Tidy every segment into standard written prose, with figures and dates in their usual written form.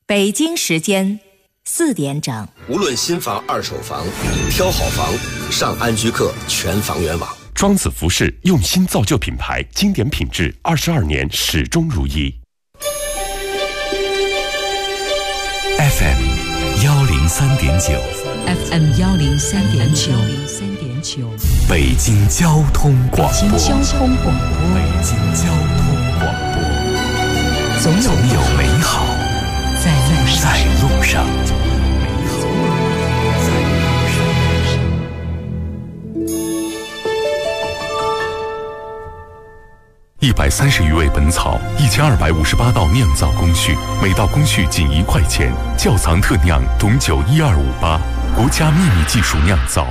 北京时间4点整。 无论新房、二手房，挑好房，上安居客全房源网。 庄子服饰用心造就品牌，经典品质，22年始终如一。 FM 103.9 FM 103.9 北京交通广播。 北京交通广播。 北京交通广播。总有美好在路上。130余味本草，1258道酿造工序，每道工序仅1块钱。窖藏特酿董酒12588，国家秘密技术酿造。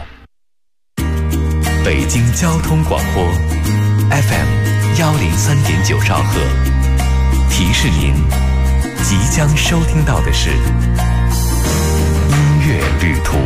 北京交通广播 FM 103.9兆赫，提示您即将收听到的是音乐旅途。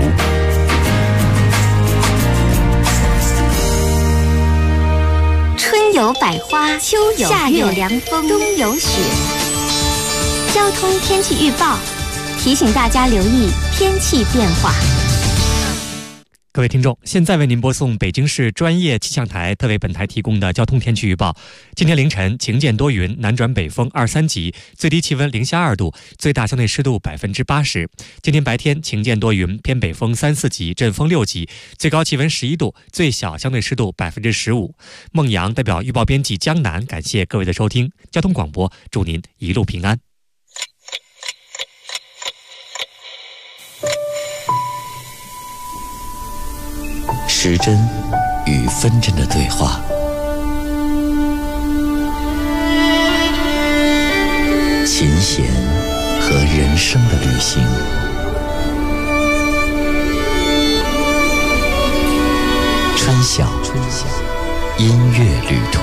春有百花，秋有夏有凉风，冬有雪。交通天气预报提醒大家留意天气变化。 各位听众，现在为您播送北京市专业气象台特为本台提供的交通天气预报。今天凌晨晴间多云，南转北风2、3级，最低气温零下2度，最大相对湿度80%。今天白天晴间多云，偏北风3、4级，阵风6级，最高气温11度，最小相对湿度15%。孟阳代表预报编辑江南，感谢各位的收听。交通广播，祝您一路平安。 时针与分针的对话，琴弦和人生的旅行，春晓音乐旅途。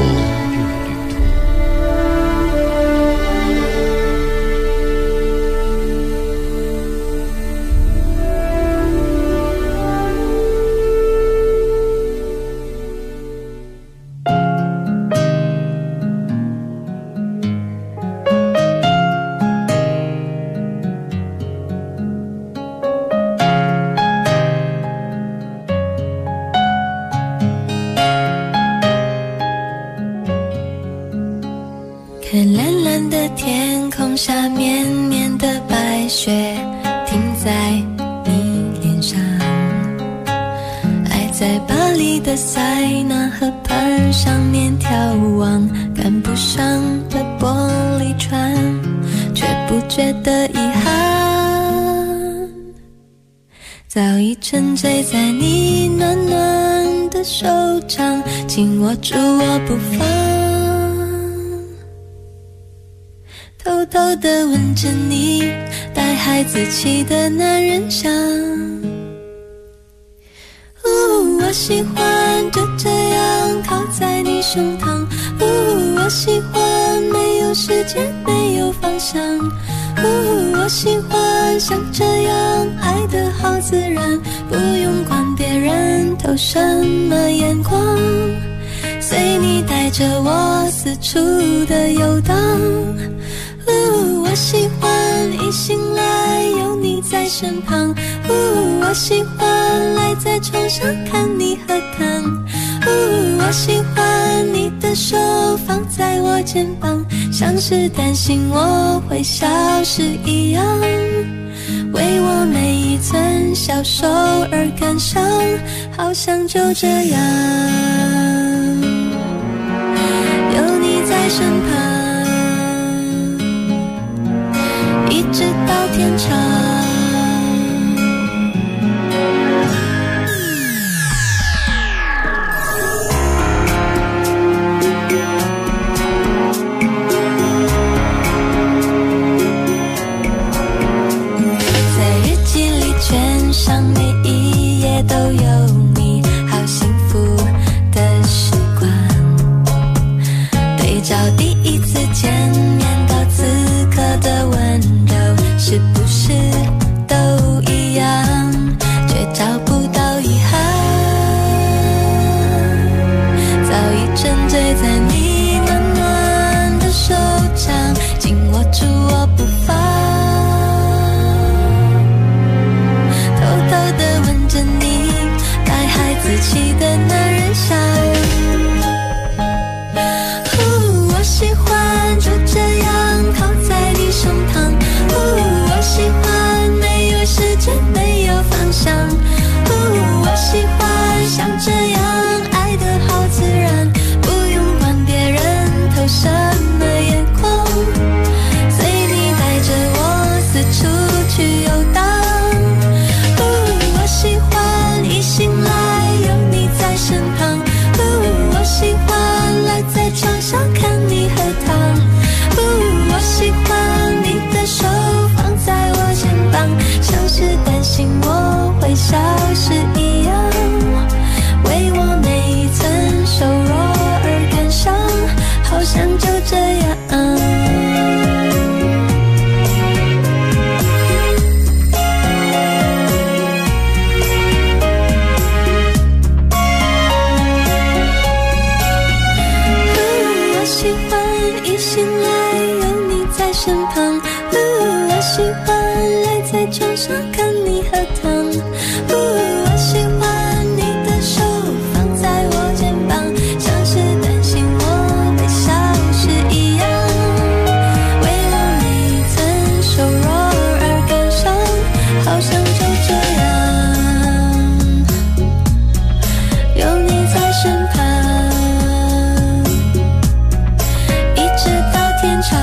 看蓝蓝的天空下绵绵的白雪停在你脸上，爱在巴黎的塞纳河畔上面眺望，赶不上的玻璃船，却不觉得遗憾，早已沉醉在你暖暖的手掌，紧握住我不放，偷偷地吻着你带孩子气的男人香。我喜欢就这样靠在你胸膛，我喜欢没有时间没有方向，我喜欢像这样爱得好自然，不用管别人投什么眼光，随你带着我四处的游荡。我喜欢一醒来有你在身旁，我喜欢赖在床上看你喝汤，我喜欢你的手放在我肩膀，像是担心我会消失一样，为我每一寸消瘦而感伤，好像就这样有你在身旁，一直到天长。在日记里卷上每一页都有你，好幸福的时光，对照第一次见面到此刻的温柔，是不是一醒来有你在身旁，我喜欢赖在床上看你喝汤，我喜欢你的手放在我肩膀，像是担心我会消失一样，为了你曾受弱而感伤，好像就这样有你在身旁，一直到天长。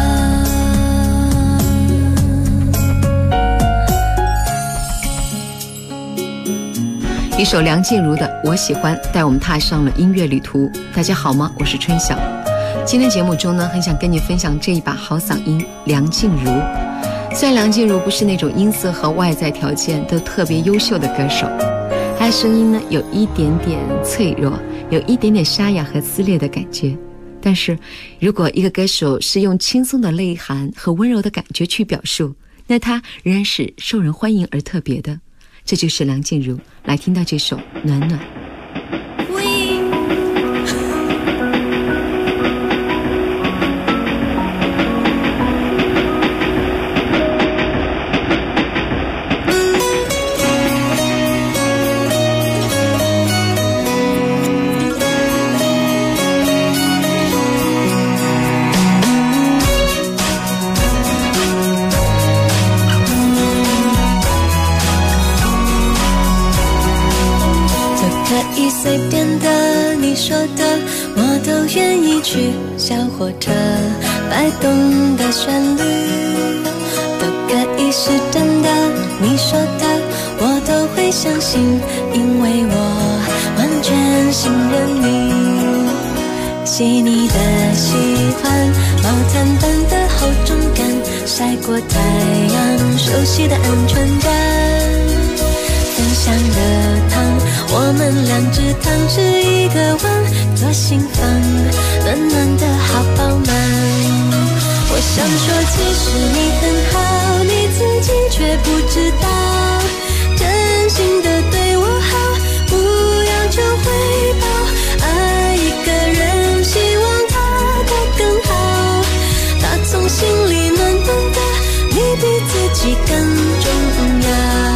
一首梁静茹的《我喜欢》带我们踏上了音乐旅途。大家好吗？我是春晓。今天节目中呢，很想跟你分享这一把好嗓音梁静茹。虽然梁静茹不是那种音色和外在条件都特别优秀的歌手，她的声音呢有一点点脆弱，有一点点沙哑和撕裂的感觉。但是如果一个歌手是用轻松的内涵和温柔的感觉去表述，那她仍然是受人欢迎而特别的。这就是梁静茹。来听到这首《暖暖》。 随便的你说的我都愿意去，小火车摆动的旋律都可以是真的，你说的我都会相信，因为我完全信任你，细腻的喜欢，毛毯般的厚重感，晒过太阳熟悉的安全感，分享的汤，我们两只汤匙一个碗，做心房，暖暖的好饱满。我想说其实你很好，你自己却不知道，真心的对我好，不要求回报，爱一个人希望他过更好，他从心里暖暖的，你比自己更重要。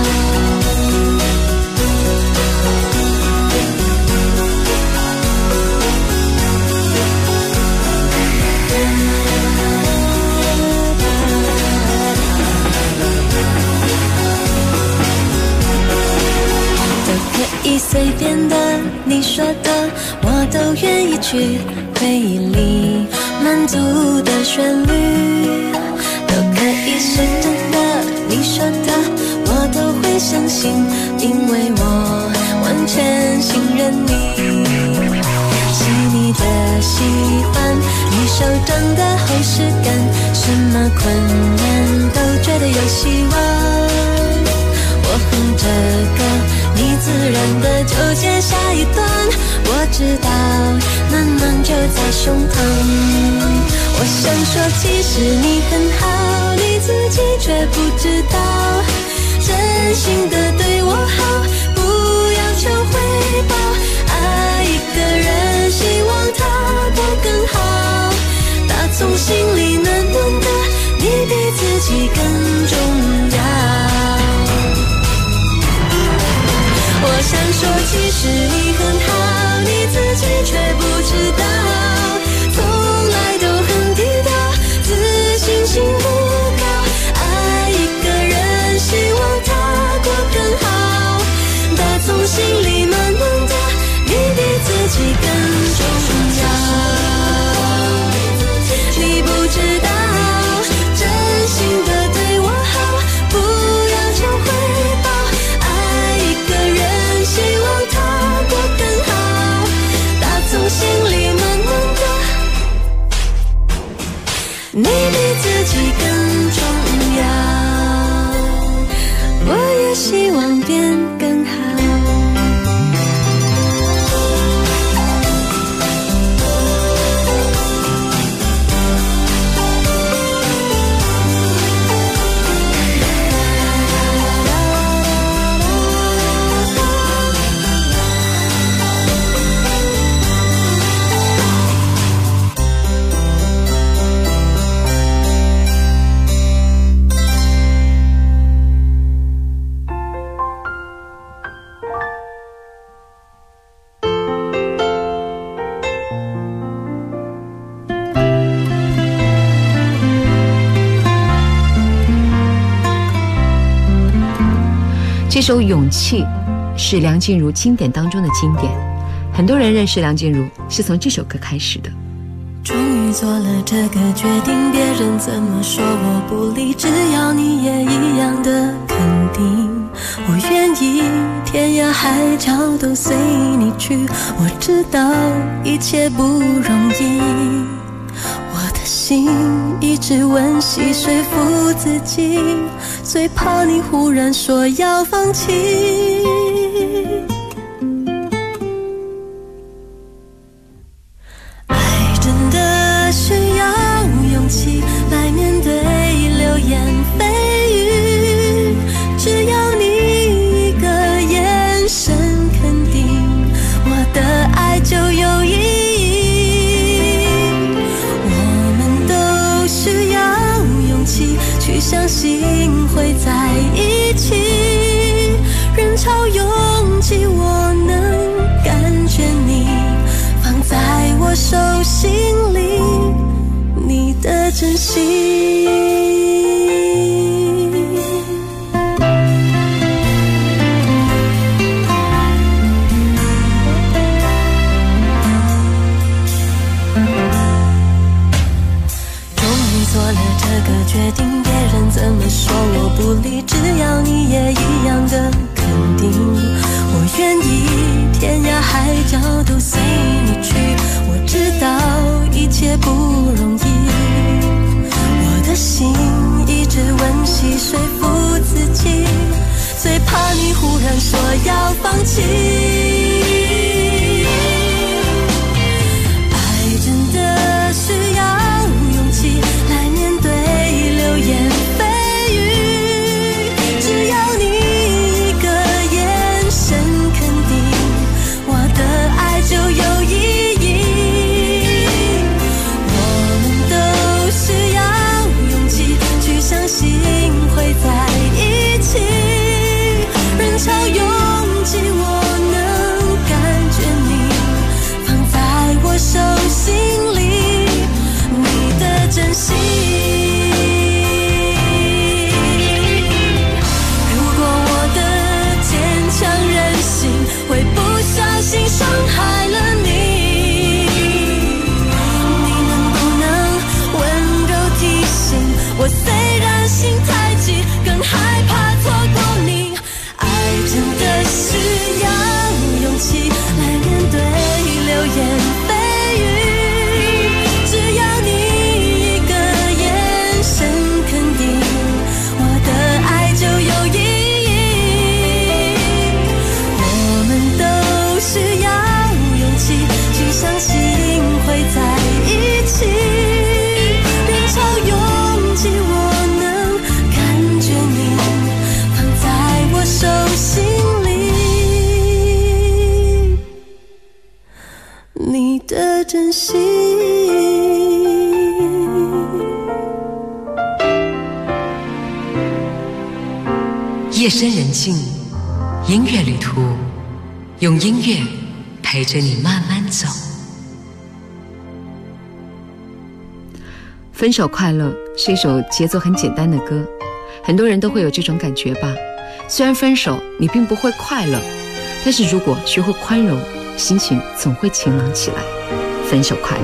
随便的你说的我都愿意去，回忆里满足的旋律都可以是真的，你说的我都会相信，因为我完全信任你，细腻的喜欢，你手掌的厚实感，什么困难都觉得有希望，我哼着歌，你自然的就接下一段，我知道暖暖就在胸膛。我想说其实你很好，你自己却不知道，真心的对我好，不要求回报，爱一个人希望他过更好，打从心里暖暖的，你比自己更重要。我想说其实你很好，你自己却不知道，从来都很低调，自信心不高，爱一个人希望他过更好，打从心里暖暖的，你比自己更重要，你不知道真心的对我好，不要求回报，爱一个人希望他过更好，打从心里暖暖的，你比自己更重要，我也希望变更好。 这首《勇气》是梁静茹经典当中的经典，很多人认识梁静茹是从这首歌开始的。 终于做了这个决定，别人怎么说我不理，只要你也一样的肯定，我愿意天涯海角都随你去。我知道一切不容易，我的心一直温习说服自己，最怕你忽然说要放弃。需要勇气来面对流言蜚语，只要你一个眼神肯定，我的爱就有意义。我们都需要勇气去相信会在一起，人潮拥挤我能感觉你放在我手心里，你的真心。终于做了这个决定，别人怎么说我不理，只要你也一样的肯定，我愿意天涯海角都随你去。我知道一切不容易，我的心一直温习说服自己，最怕你忽然说要放弃。爱真的需要勇气来面对流言蜚语，只要你一个眼神肯定，我的爱就有意义。相信会在一起，人潮拥挤我能感觉你放在我手心里，你的真心。如果我的坚强任性会不小心伤害了你，你能不能温柔提醒我，虽然心太急，更害怕错过你。爱真的需要勇气来面对流言蜚语，只要你一个眼神肯定，我的爱就有意义。我们都需要勇气去相信会在一起，人潮拥挤我能感觉你放在我手心里，你的真心。 夜深人静，音乐旅途，用音乐陪着你慢慢走。分手快乐是一首节奏很简单的歌，很多人都会有这种感觉吧。虽然分手你并不会快乐，但是如果学会宽容，心情总会晴朗起来。分手快乐。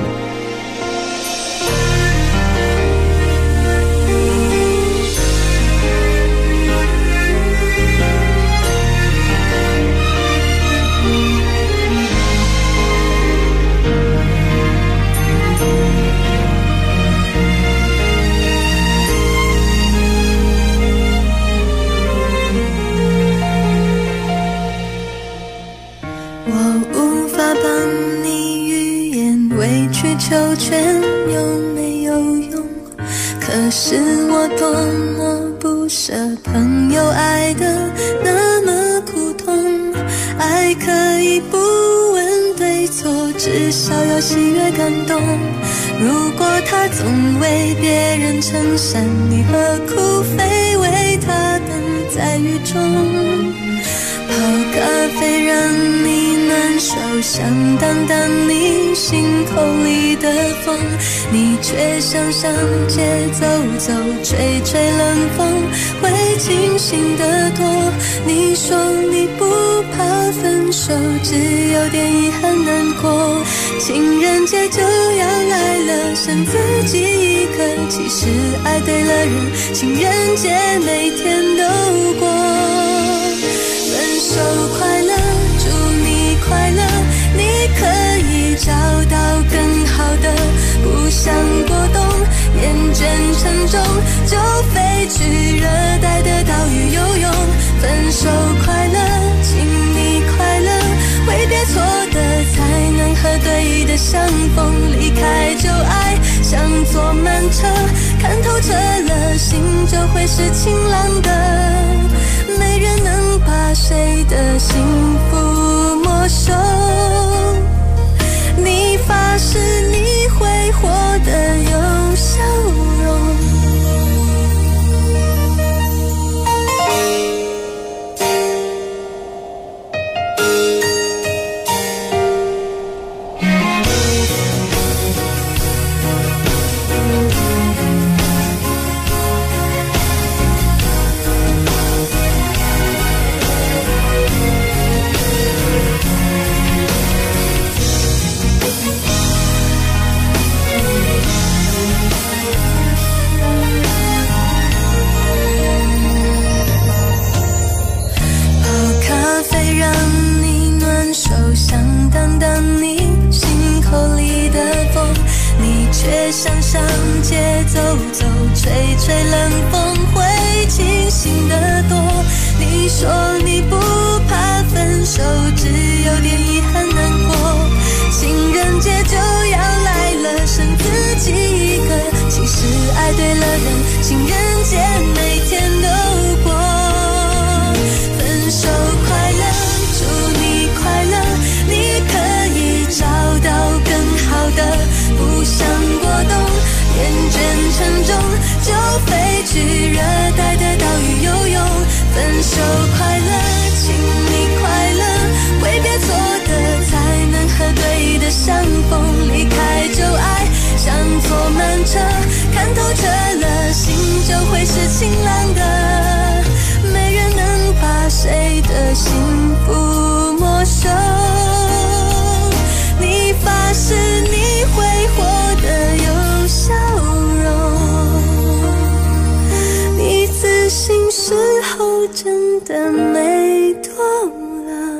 求全有没有用？可是我多么不舍朋友爱得那么苦痛。爱可以不问对错，至少要喜悦感动。如果他总为别人撑伞，你何苦非为他等在雨中？泡咖啡让你难受， 想挡挡你心口里的风，你却想上街走走，吹吹冷风，会清醒得多。你说你不怕分手，只有点遗憾难过。情人节就要来了，剩自己一个，其实爱对了人，情人节每天都过。分手快乐，祝你快乐，你可以找到更好的，不想过冬，厌倦沉重，就飞去热带的岛屿游泳。分手快乐，请你快乐，挥别错的才能和对的相逢，离开旧爱像坐慢车，看透彻了心就会是晴朗的，没人能把谁的幸福没收。你发誓你会活得有笑容。却想上街走走，吹吹冷风，会清醒得多。你说你不怕分手，只有点遗憾难过。情人节就要来了，剩自己一个，其实爱对了人，情人节每天都过。分手快乐，祝你快乐，你可以找到更好的，不想过冬，厌倦沉重，就飞去热带的岛屿游泳。分手快乐，请你快乐，挥别错的才能和对的相逢，离开旧爱像坐慢车，看透彻了心就会是晴朗的，没人能把谁的幸福没收。你发誓你会活得有笑容，你自信时候真的没多了。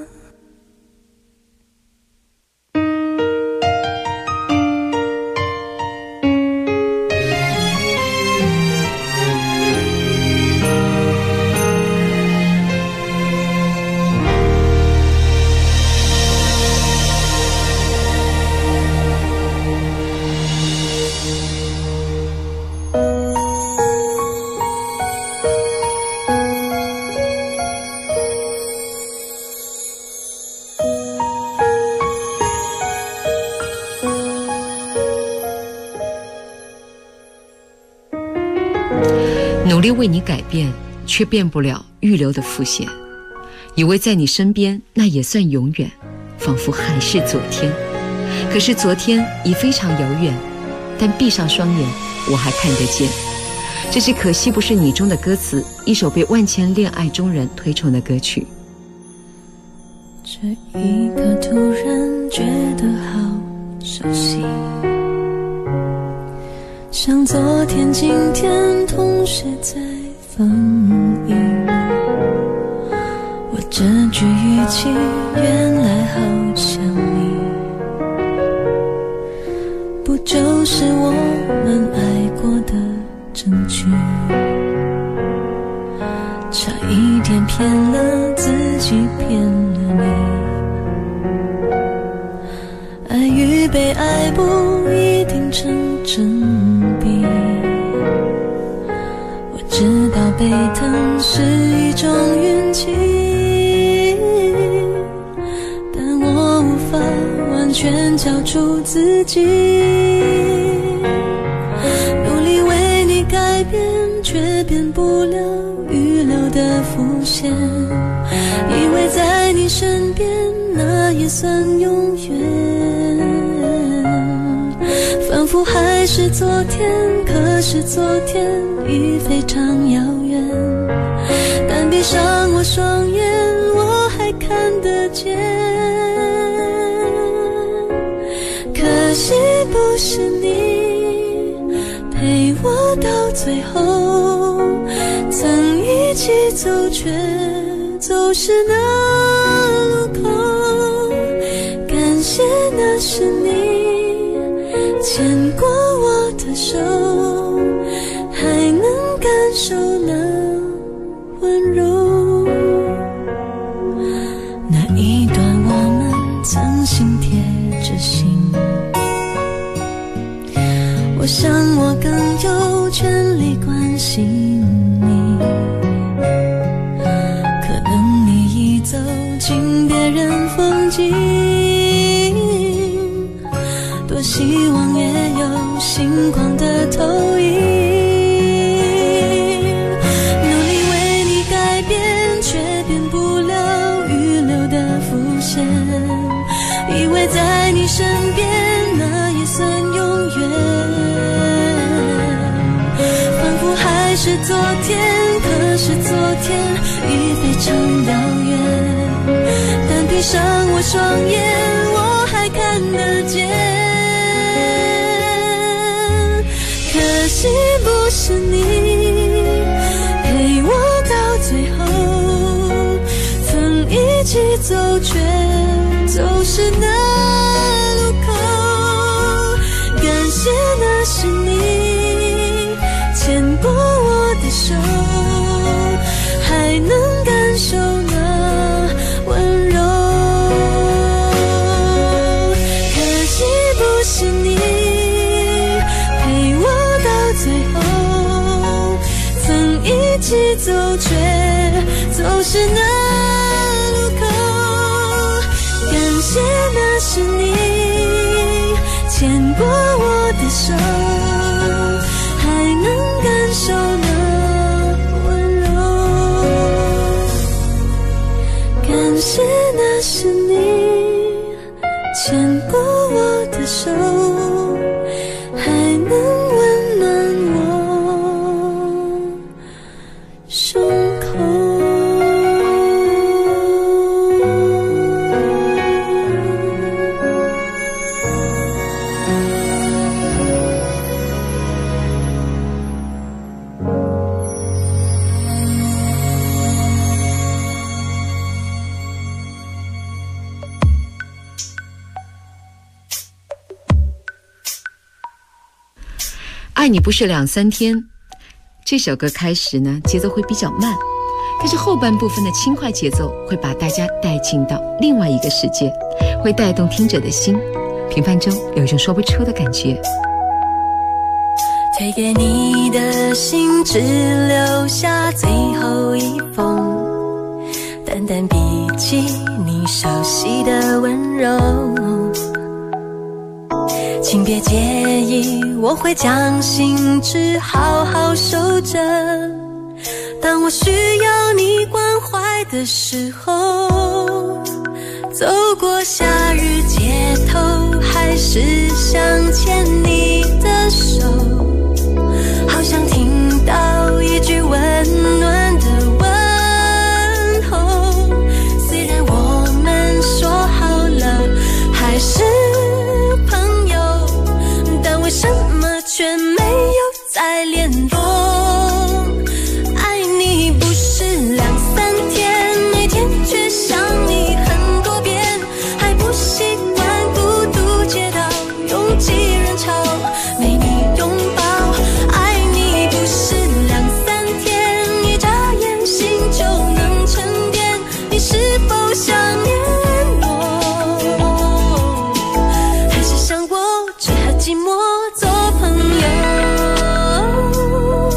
努力为你改变，却变不了预留的伏线。以为在你身边，那也算永远，仿佛还是昨天。可是昨天已非常遥远，但闭上双眼，我还看得见。这是可惜不是你中的歌词，一首被万千恋爱中人推崇的歌曲。 这一刻突然觉得好熟悉，像昨天今天同时在放映。我这句语气原来好像你，不就是我们爱过的证据？差一点骗了自己，骗了你。爱与被爱不一定成正比，我知道被疼是一种运气，但我无法完全交出自己。努力为你改变，却变不了预留的伏线。以为在你身边，那也算永远，仿佛还是昨天，可是昨天已非常遥远。但闭上我双眼，我还看得见。可惜不是你陪我到最后，曾一起走却走失那路口。感谢那是你牵过我的手，还能感受那温柔。那一段我们曾心贴着心，我想我更有权利关心你，可能你已走进别人风景，多希望也有星光的投影，努力为你改变，却变不了预留的伏线，以为在你身边那也算永远，仿佛还是昨天，可是昨天已非常遥远。但闭上我双眼，我还看得见。可惜不是你陪我到最后，曾一起走却走失那路口。感谢那是你牵过我的手，还能感受那温柔。可惜不是你陪我到最后，曾一起走却走失那路口。感谢那是你牵过我的手，还能感受那温柔。感谢那是你牵过我的手，还能温暖我胸口。 爱你不是两三天，这首歌开始呢节奏会比较慢，但是后半部分的轻快节奏会把大家带进到另外一个世界，会带动听者的心，平凡中有一种说不出的感觉。 推给你的信只留下最后一封，淡淡笔记你熟悉的温柔，请别介意，我会将信纸好好收着，当我需要你关怀的时候，走过夏日街头，还是想牵你的手，好想听到一句温暖的问候，虽然我们说好了还是朋友，但为什么却没有再联络。爱你不是两三天，每天却想你很多遍，还不习惯孤独街道拥挤人潮，没你拥抱。爱你不是两三天，一眨眼心就能沉淀，你是否想念我，还是想过只和寂寞做朋友。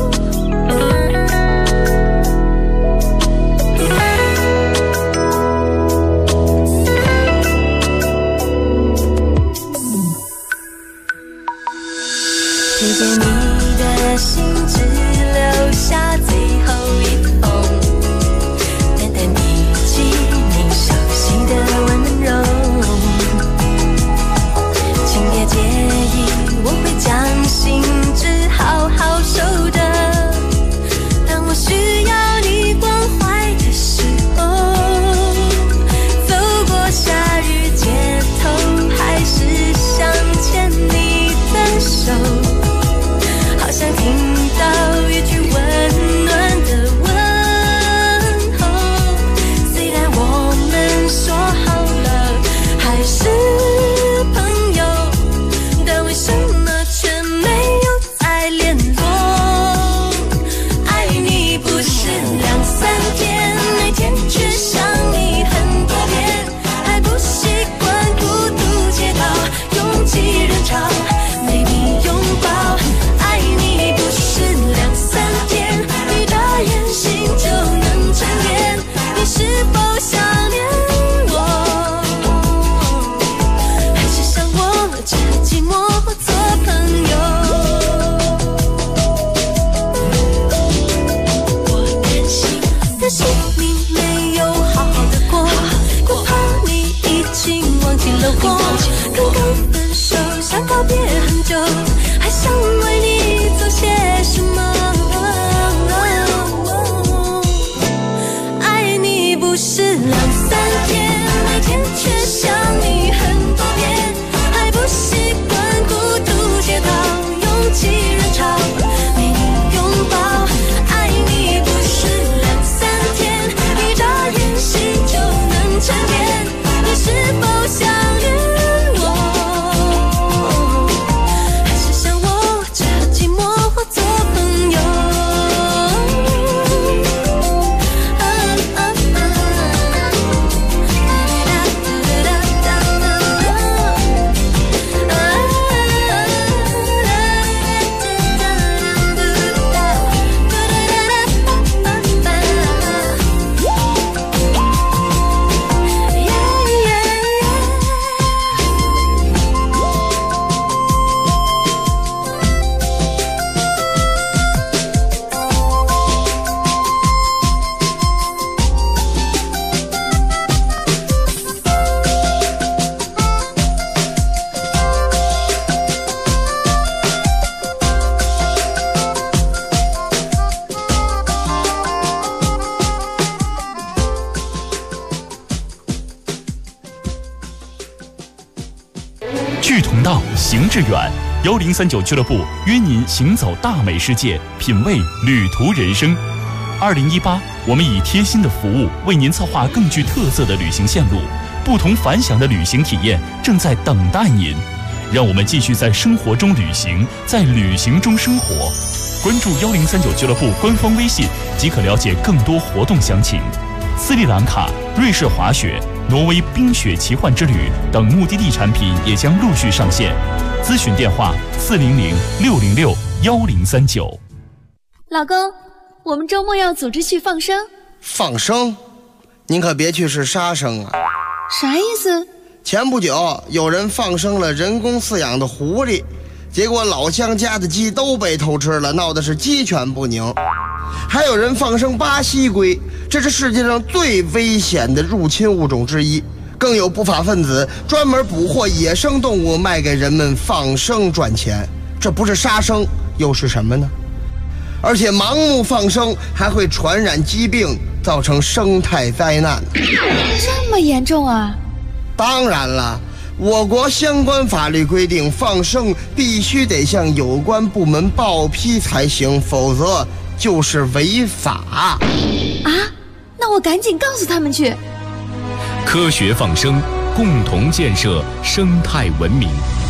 到，行致远。1039俱乐部约您行走大美世界，品味旅途人生。2018，我们以贴心的服务为您策划更具特色的旅行线路，不同凡响的旅行体验正在等待您。让我们继续在生活中旅行，在旅行中生活。关注1039俱乐部官方微信即可了解更多活动详情。斯里兰卡、瑞士滑雪、挪威冰雪奇幻之旅等目的地产品也将陆续上线。咨询电话400-606-1039。 老公，我们周末要组织去放生。 放生？您可别去是杀生啊！ 啥意思？ 前不久有人放生了人工饲养的狐狸，结果老乡家的鸡都被偷吃了，闹的是鸡犬不宁。还有人放生巴西龟，这是世界上最危险的入侵物种之一。更有不法分子专门捕获野生动物卖给人们放生赚钱，这不是杀生又是什么呢？而且盲目放生还会传染疾病，造成生态灾难。 这么严重啊？ 当然了，我国相关法律规定，放生必须得向有关部门报批才行，否则就是违法。 啊？那我赶紧告诉他们去。 科学放生，共同建设生态文明。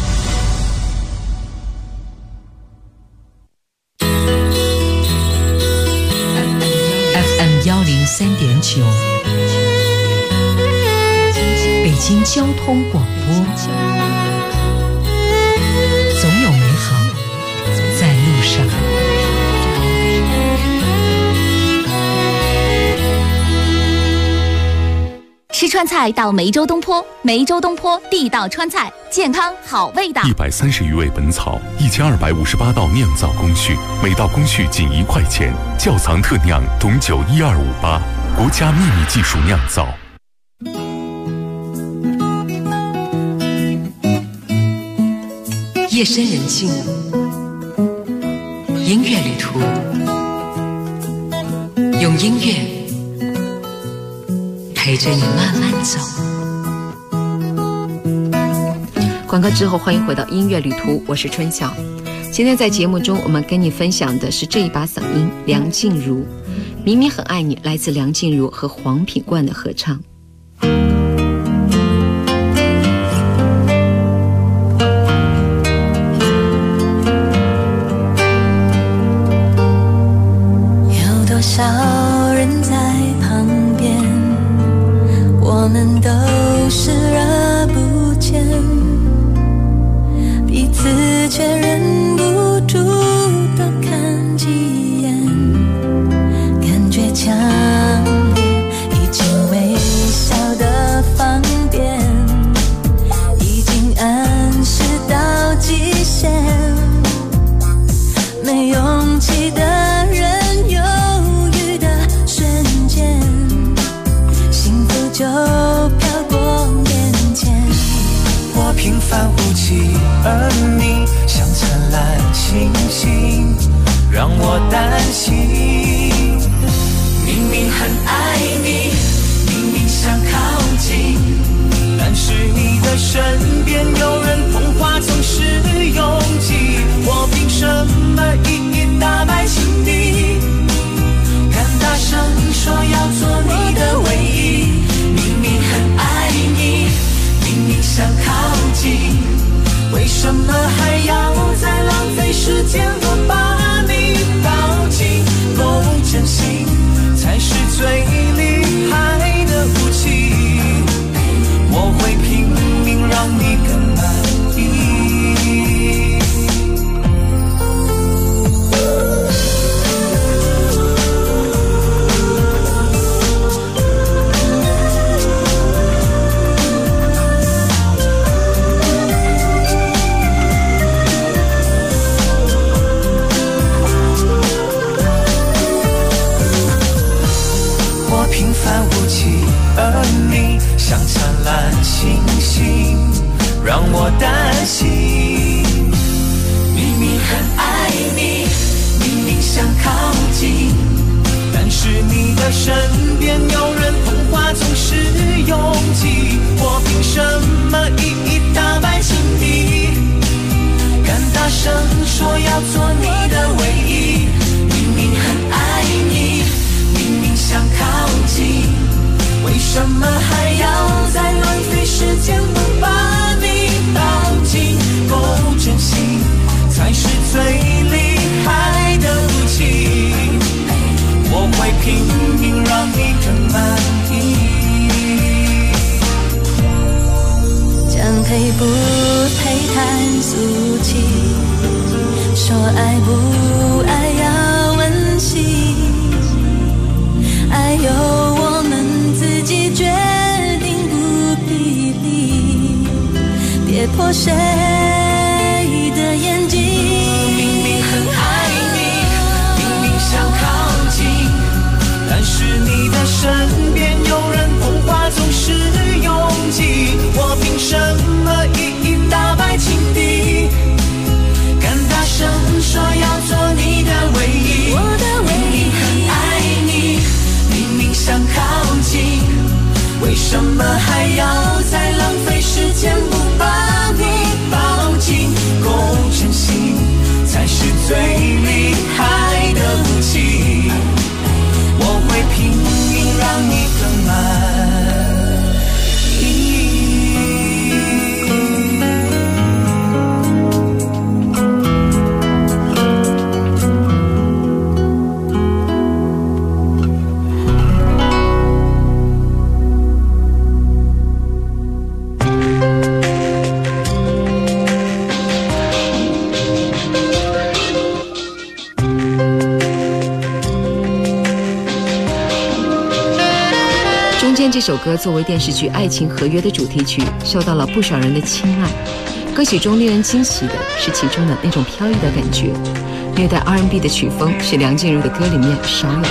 FM 103.9，北京交通广播，总有美好在路上。 吃川菜到梅州东坡，梅州东坡地道川菜，健康好味道。 130余味本草，1258道酿造工序，每道工序仅1块钱。窖藏特酿董酒12588，国家秘密技术酿造。 夜深人静，音乐旅途，用音乐陪着你慢慢走。 广告之后，欢迎回到音乐旅途，我是春晓。今天在节目中，我们跟你分享的是这一把嗓音，梁静茹。明明很爱你，来自梁静茹和黄品冠的合唱。 有多少人在旁边，我们都视而不见，彼此却忍不住多看几眼，感觉强烈，已经微小的方便，已经暗示到极限，没勇气的人犹豫的瞬间，幸福就飘过眼前。 我平凡无奇，而你像灿烂星星，让我担心。明明很爱你，明明想靠近，但是你的身边有人童话总是拥挤。我凭什么一一打败情敌？敢大声说要做你的唯一。明明很爱你，明明想靠近，为什么还要再浪费时间？我把你抱紧，够真心才是最厉害的武器。我会拼命让你更满意。平凡无奇，而你像灿烂星星，让我担心。明明很爱你，明明想靠近，但是你的身边有人童话总是拥挤。我凭什么一一打败情敌？ 说要做你的唯一，明明很爱你，明明想靠近，为什么还要再浪费时间不把你抱紧？够真心才是最厉害的武器，我会拼命让你更满意。 讲配不配太俗气，说爱不爱要温习，爱由我们自己决定，不必逼，跌破谁的眼睛。 明明很爱你，明明想靠近，但是你的身边有人捧花总是拥挤，我凭什么一一打败情敌？敢大声说要做你的唯一， 我的唯一。 明明很爱你，明明想靠近，为什么还要再浪费时间不把你抱紧？够真心才是最厉害的武器，我会拼命让你更满意。 这首歌作为电视剧《爱情合约》的主题曲，受到了不少人的青睐。歌曲中令人惊喜的是其中的那种飘逸的感觉，略带 R&B 的曲风是梁静茹的歌里面少有的。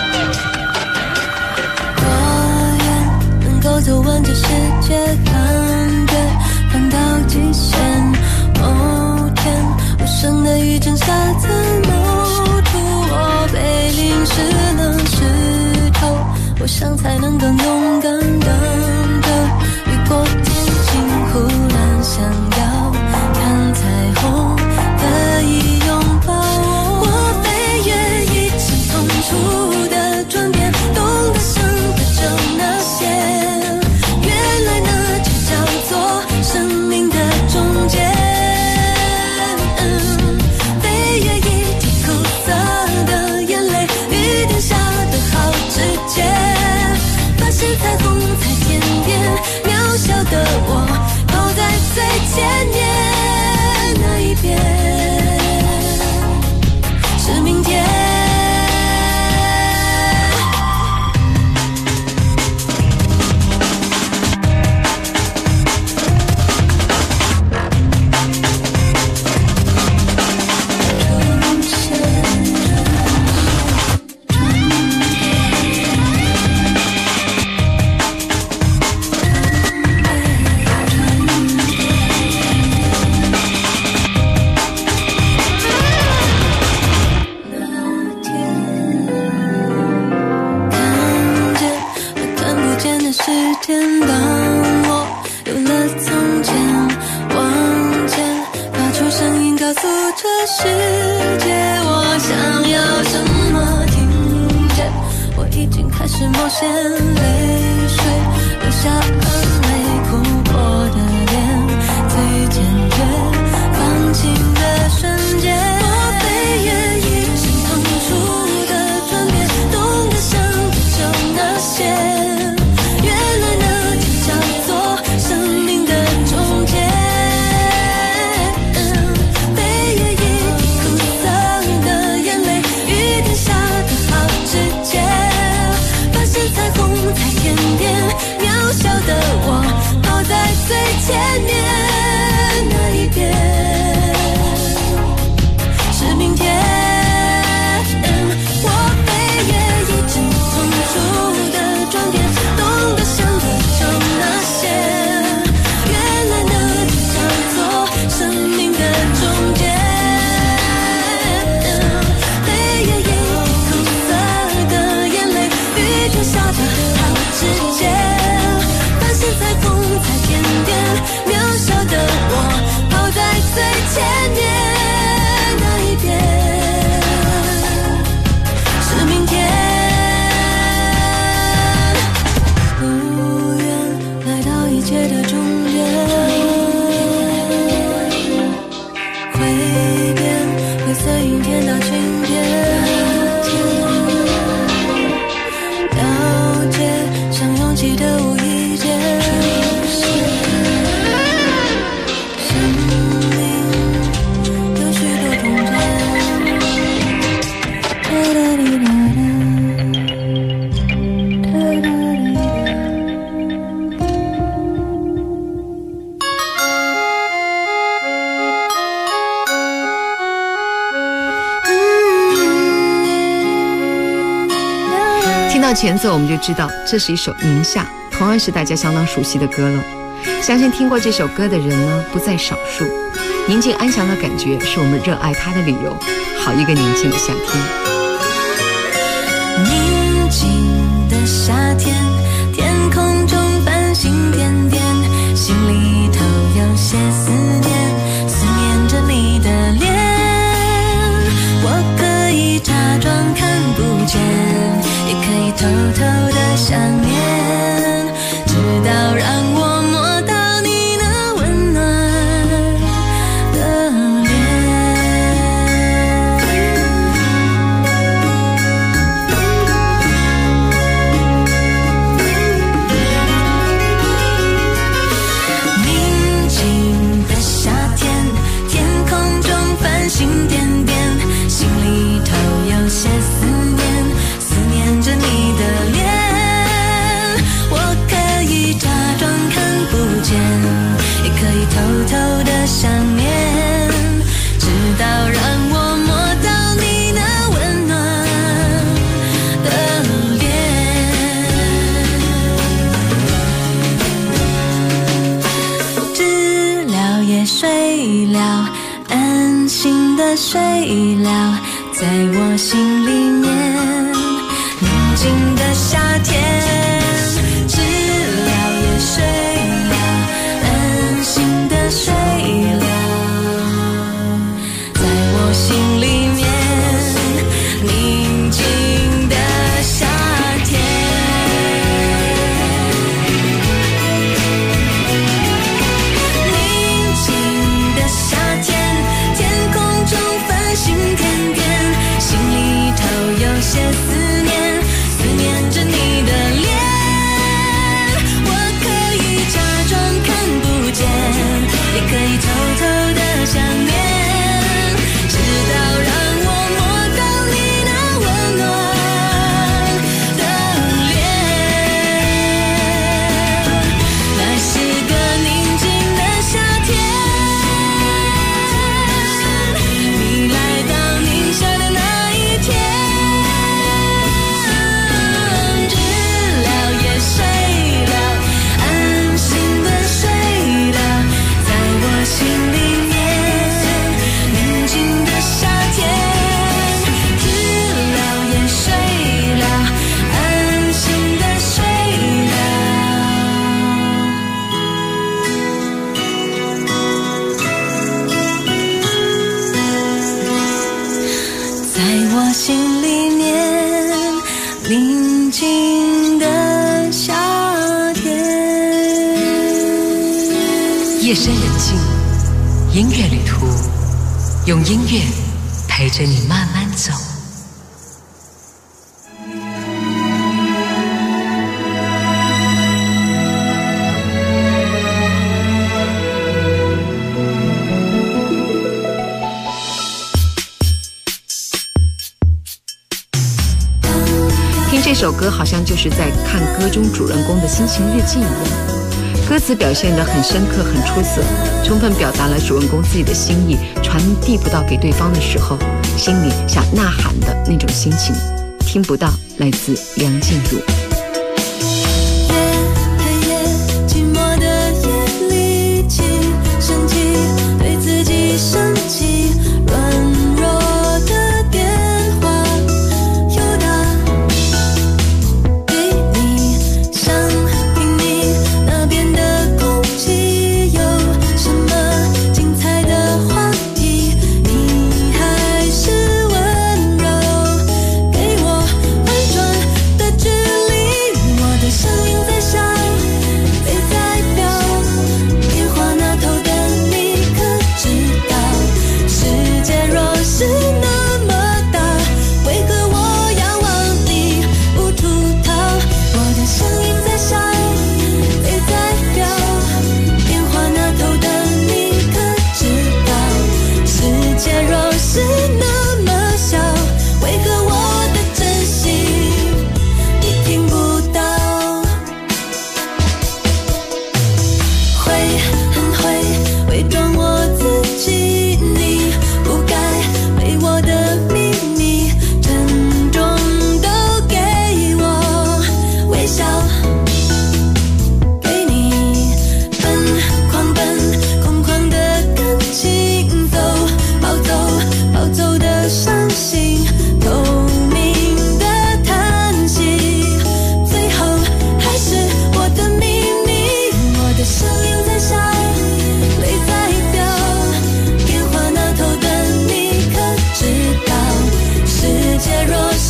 多远能够走完这世界，感觉翻到极限。某天无声的雨正下在某处，我被淋湿了石头，我想才能更勇敢的雨过天晴，忽然想要看彩虹，可以拥抱我。我被月一场痛楚的转变，懂得想的就那些，原来那就叫做生命的终结。被月一滴苦涩的眼泪，雨点下的好直接，发现彩虹才甜甜，渺小的我跑在最前面，那一边是明天。彩虹听到前奏我们就知道这是一首《宁夏》，同样是大家相当熟悉的歌了。相信听过这首歌的人呢不在少数。宁静安详的感觉是我们热爱它的理由。好一个宁静的夏天。 宁静的夏天，天空中繁星点点，心里头有些思念，思念着你的脸。我可以假装看不见，也可以偷偷的想念，直到让我摸到你那温暖的脸。宁静的夏天，天空中繁星点点，心里头有些思念，思念着你的脸。我可以假装看不见，也可以偷偷的想念，直到让我摸到你那温暖的脸。知了也睡了，安心的睡了，在我心里面。宁静的夏天，知了也睡了，安心的睡了，在我心里面。宁静的夏天，宁静的夏天，天空中繁星点点，心里头有些思念，思念着你的脸。我可以假装看不见，也可以偷偷的想念，直到让我摸到你那温暖的脸。那是个宁静的夏天，你来到宁夏的那一天。知了也睡了，安心的睡了，在我心里面。宁静的夏天，知了也睡了，安心的睡了，在我心里面。宁静的夏天。 夜深人静，音乐旅途，用音乐陪着你慢慢走。 听这首歌好像就是在看歌中主人公的心情日记一样，歌词表现得很深刻很出色，充分表达了主人公自己的心意，传递不到给对方的时候心里想呐喊的那种心情。听不到，来自梁静茹。 寂寞的夜里，起生气，对自己生气，软弱的电话又打给你，想听你那边的空气有什么精彩的话题，你还是温柔给我婉转的距离。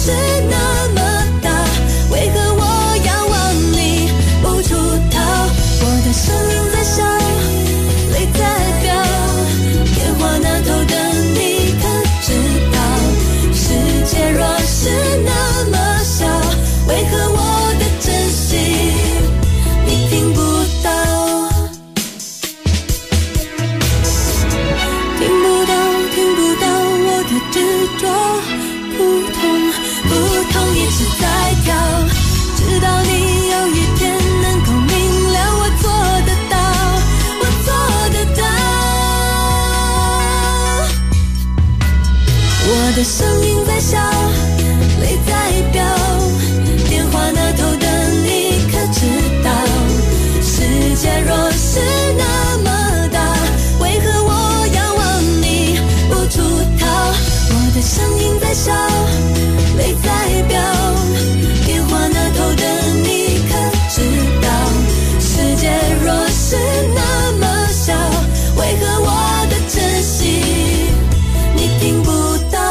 是那么大，为何我仰望你不出逃？我的声音在笑，泪在飙，电话那头的你可知道，世界若是那么小，为何我的真心你听不到？听不到，听不到我的执着，扑通扑通一直在跳，直到你有一天能够明了，我做得到，我做得到。我的声音在笑，泪在飙，电话那头的你可知道，世界若是那么大，为何我仰望你不出逃？我的声音在笑，泪在飙，电话那头的你可知道，世界若是那么小，为何我的真心你听不到？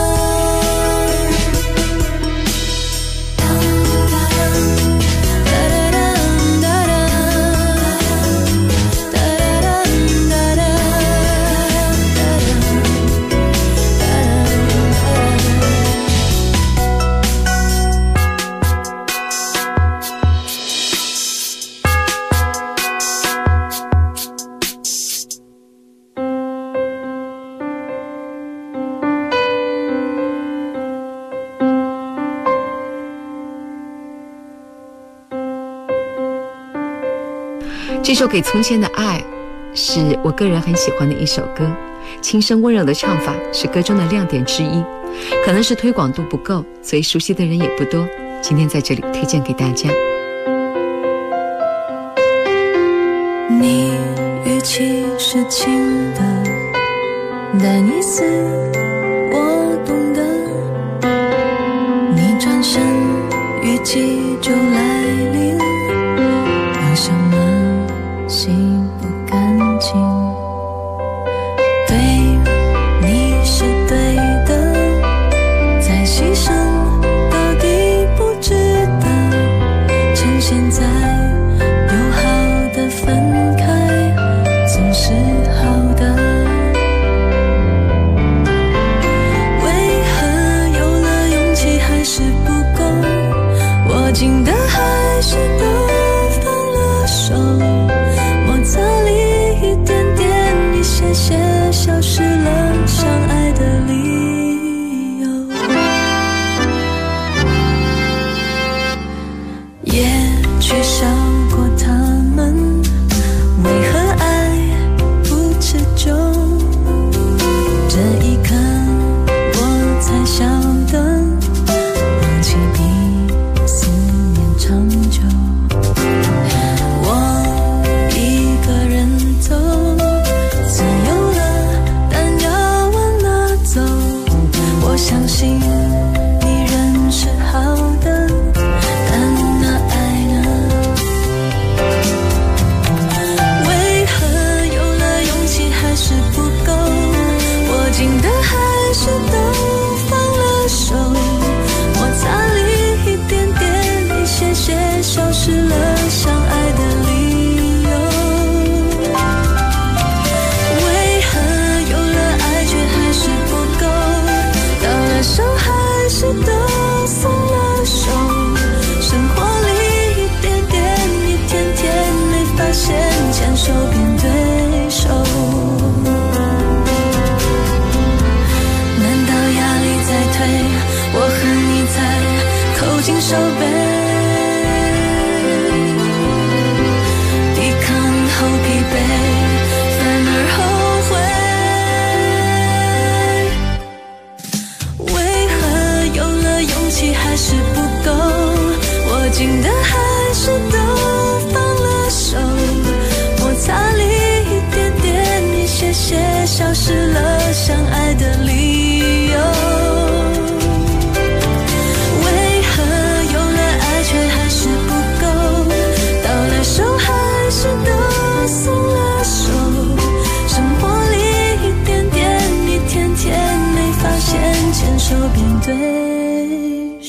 这首《给从前的爱》是我个人很喜欢的一首歌，轻声温柔的唱法是歌中的亮点之一，可能是推广度不够，所以熟悉的人也不多，今天在这里推荐给大家。 你语气是轻的，但意思我懂得，你转身语气就来临，有什么心不甘情？对你是对的，再牺牲到底不值得，趁现在友好的分开总是好的。为何有了勇气还是不够，握紧的还是都放了手，摩擦里一点点一些些消失了相爱的理由，也取笑过他们为何爱不持久，这一刻我才晓得忘记比思念长久。我一个人走，自由了，但要往哪走？我相信你人是好的，但那爱呢？为何有了勇气还是不够，握紧的还是都放了手，摩擦里一点点一些些消失了相爱的理由。为何有了爱却还是不够，到了手还是都松了手，生活里一点点一天天没发现，牵手变对手。难道压力在退，我和你才扣紧手背，抵抗后疲惫，反而后悔。为何有了勇气还是不够，握紧的还是都放了手，摩擦里一点点一些些消失了相爱的理由。为何有了爱却还是不够，到了手还是都松了手，生活里一点点一天天没发现，牵手变对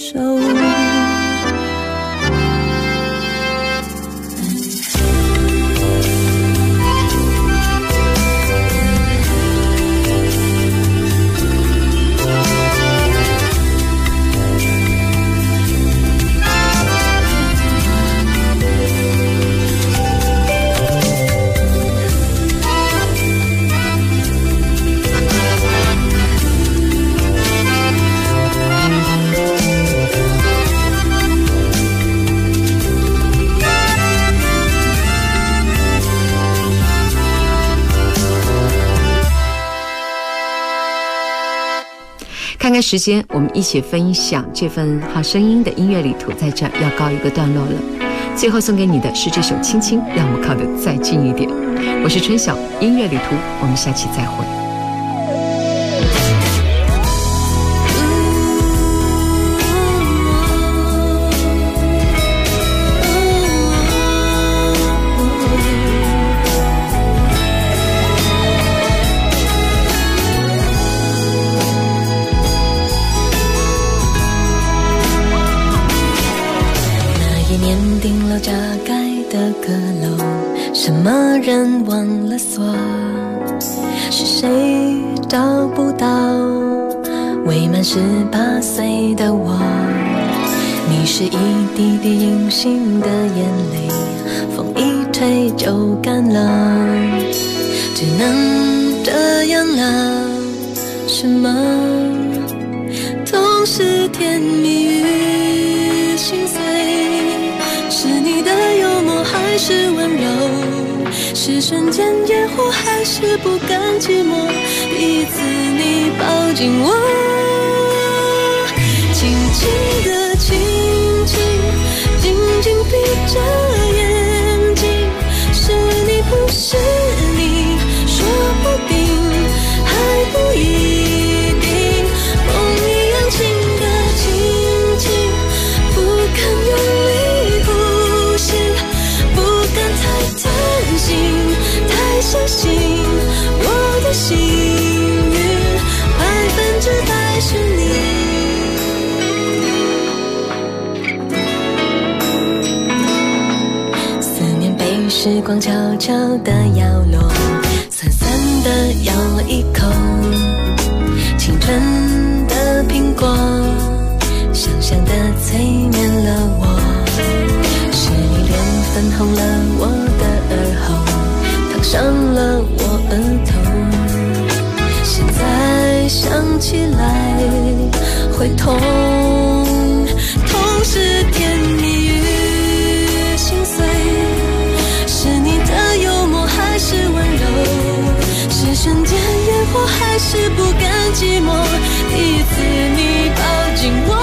时间我们一起分享这份好声音的音乐旅途在这儿要告一个段落了。最后送给你的是这首《亲亲》，让我们靠得再近一点。我是春晓，音乐旅途，我们下期再会。 加盖的阁楼，什么人忘了锁？是谁找不到未满18岁的我？你是一滴滴隐形的眼泪，风一吹就干了，只能这样了。什么总是甜蜜与心碎？是你的幽默还是温柔？是瞬间烟火还是不甘寂寞？第一次你抱紧我，轻轻的亲亲，紧紧闭着眼睛。是你不是你，说不定还不一定。梦一样轻的亲亲，不敢用力呼吸，不敢太贪心，太相信我的幸运100%是你。思念被时光悄悄地摇落，酸酸地咬了一口，青春的苹果，香香地催眠了我。是你脸粉红了我的耳后，烫伤了我额头，现在想起来会痛，痛是甜蜜与心碎。是你的幽默还是温柔？是瞬间烟火还是不甘寂寞？第一次你抱紧我，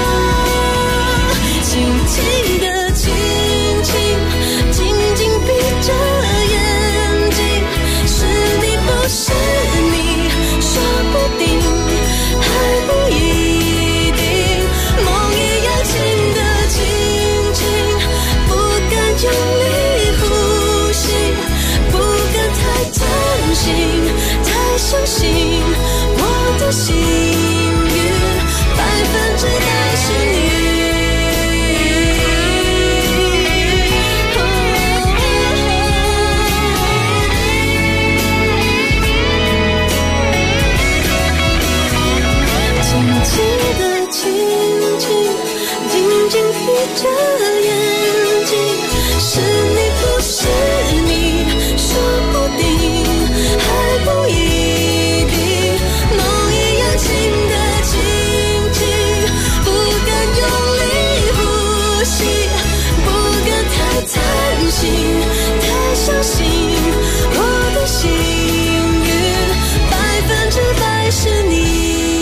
轻轻的亲亲，紧紧闭着眼睛。是你不是你，说不定还不一定。梦一样轻的亲亲，不敢用力呼吸，不敢太贪心，太相信我的幸运100%是你。轻的亲亲，紧紧闭着眼睛。是你不是你，说不定还不一定。梦一样轻的亲亲，不敢用力呼吸，不敢太贪心，太相信我的幸运100%是你。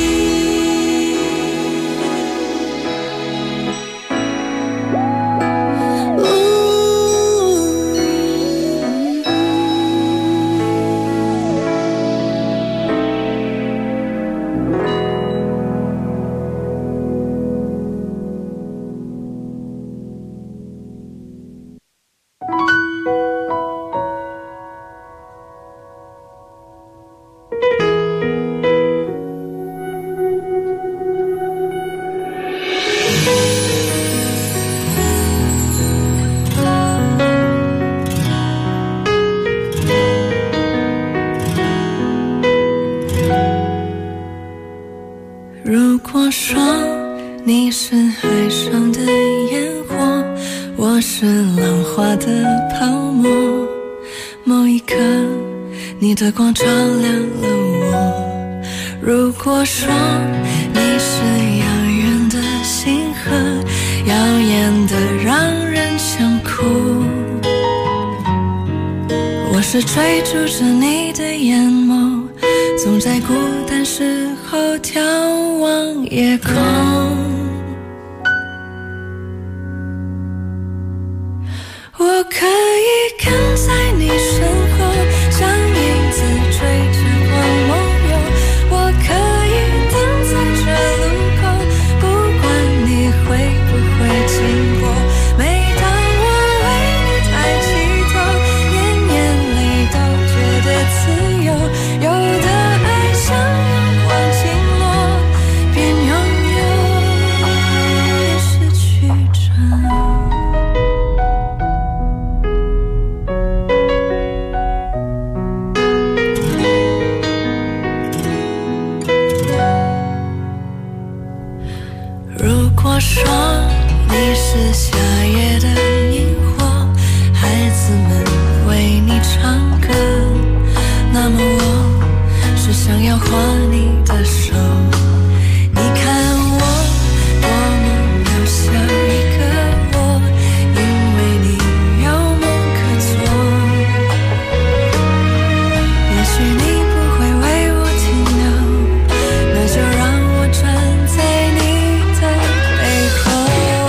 如果说你是海上的烟火，我是浪花的泡沫，某一刻你的光照亮了我。如果说你是遥远的星河，耀眼的让人想哭，我是追逐着你的眼眸， 总在孤单时候眺望夜空。我可以跟在你身后，像影子追着光梦游。我可以等在这路口，不管你会不会经过。每当我为你抬起头，连眼泪都觉得自由。有的爱像阳光倾落，边拥有边失去着。如果说你是夏夜的萤火，孩子们为你唱歌，那么我是想要握你的手。你看我多么渺小一个我，因为你有梦可做。也许你不会为我停留，那就让我站在你的背后。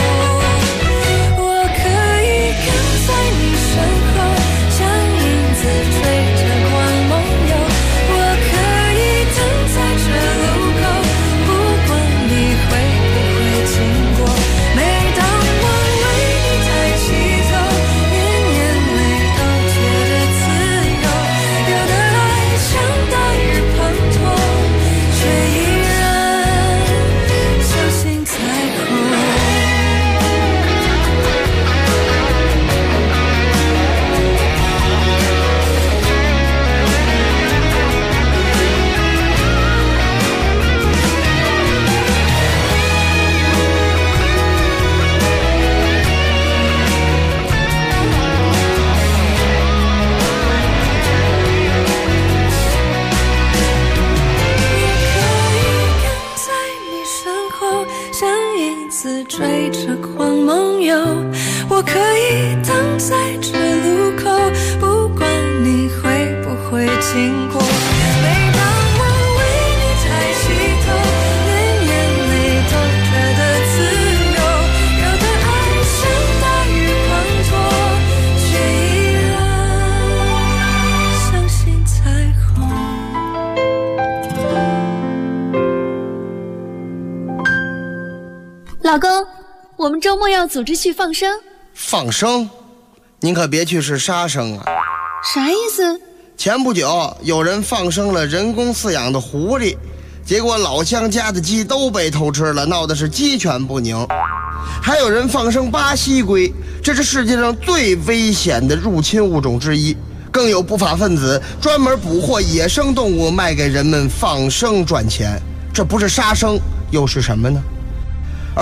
我可以跟在你身后，像影子追着光梦游。我可以等在这路口，不管你会不会经过。每当我为你抬起头，连眼泪都觉得自由。有的爱像大雨滂沱，却依然相信彩虹。在你身后，像影子追着光梦游。我可以等在这路口，不管你会不会经过。每当我为你抬起头，连眼泪都觉得自由。有的爱像大雨滂沱，却依然相信彩虹。 老公，我们周末要组织去放生。 放生？您可别去是杀生啊！ 啥意思？ 前不久有人放生了人工饲养的狐狸，结果老乡家的鸡都被偷吃了，闹的是鸡犬不宁。还有人放生巴西龟，这是世界上最危险的入侵物种之一。更有不法分子专门捕获野生动物卖给人们放生赚钱，这不是杀生又是什么呢？